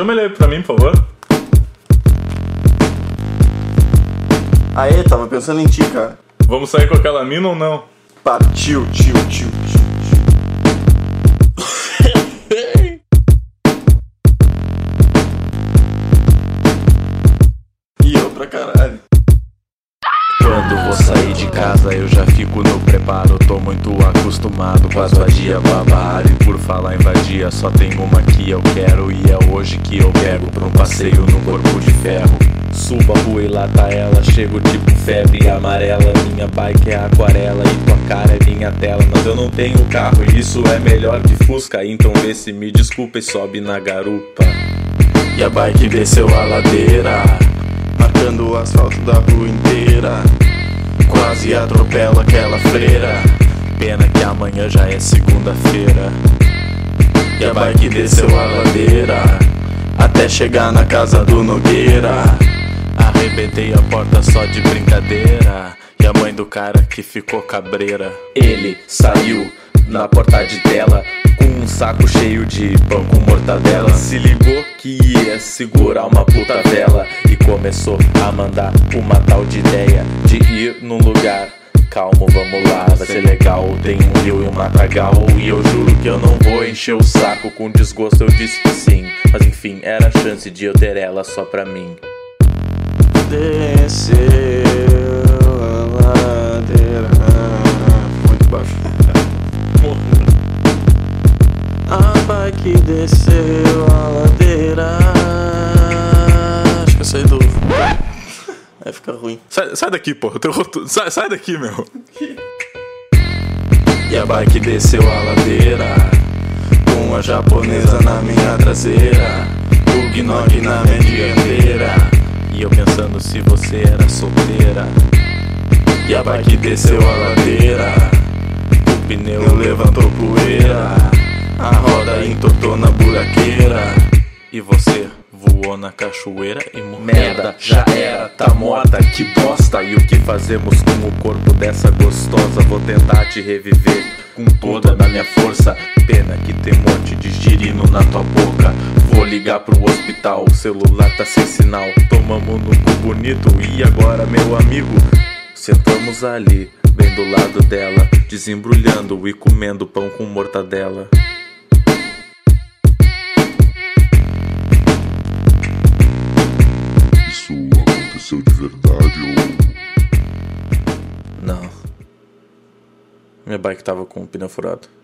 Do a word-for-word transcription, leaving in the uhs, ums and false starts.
Chama ele aí pra mim, por favor. Aê, tava pensando em ti, cara. Vamos sair com aquela mina ou não? Partiu, tio, tio, tio, tio. E eu pra caralho. Quando vou sair de casa eu já fico no preparo. Tô muito acostumado com as vadia babado. E por falar em vadia só tem uma que eu quero. E é hoje que eu pego pra um passeio no corpo de ferro. Subo a rua e lá tá ela, chego tipo febre amarela. Minha bike é aquarela e tua cara é minha tela. Mas eu não tenho carro e isso é melhor que Fusca. Então vê se me desculpa e sobe na garupa. E a bike desceu a ladeira, marcando o asfalto da rua inteira. Quase atropela aquela freira. Pena que amanhã já é segunda-feira. E a bike desceu a ladeira até chegar na casa do Nogueira. Arrebentei a porta só de brincadeira. E a mãe do cara que ficou cabreira. Ele saiu na porta de tela com um saco cheio de pão com mortadela. Se ligou que ia segurar uma puta vela e começou a mandar uma tal de ideia de ir num lugar calmo, vamos lá, vai ser legal. Tem um rio e um matagal e eu juro que eu não vou encher o saco com desgosto. Eu disse que sim, mas enfim, era a chance de eu ter ela só pra mim. Desceu a ladeira. Muito baixo. A bike desceu a ladeira. Acho que eu saí do... Aí fica ruim. Sai, sai daqui, porra. Teu roto... sai, sai daqui, meu. E a bike desceu a ladeira com a japonesa na minha traseira, o Gnog na minha dianteira. E eu pensando se você era solteira. E a bike desceu a ladeira, o pneu levantou poeira, a roda entortou na buraqueira. E você voou na cachoeira e morreu. Merda, já era, tá morta, que bosta. E o que fazemos com o corpo dessa gostosa? Vou tentar te reviver com toda a minha força. Pena que tem um monte de girino na tua boca. Vou ligar pro hospital, o celular tá sem sinal. Tomamos no cu bonito e agora, meu amigo, sentamos ali, bem do lado dela, desembrulhando e comendo pão com mortadela. Isso aconteceu de verdade ou... Não. Minha bike tava com o pneu furado.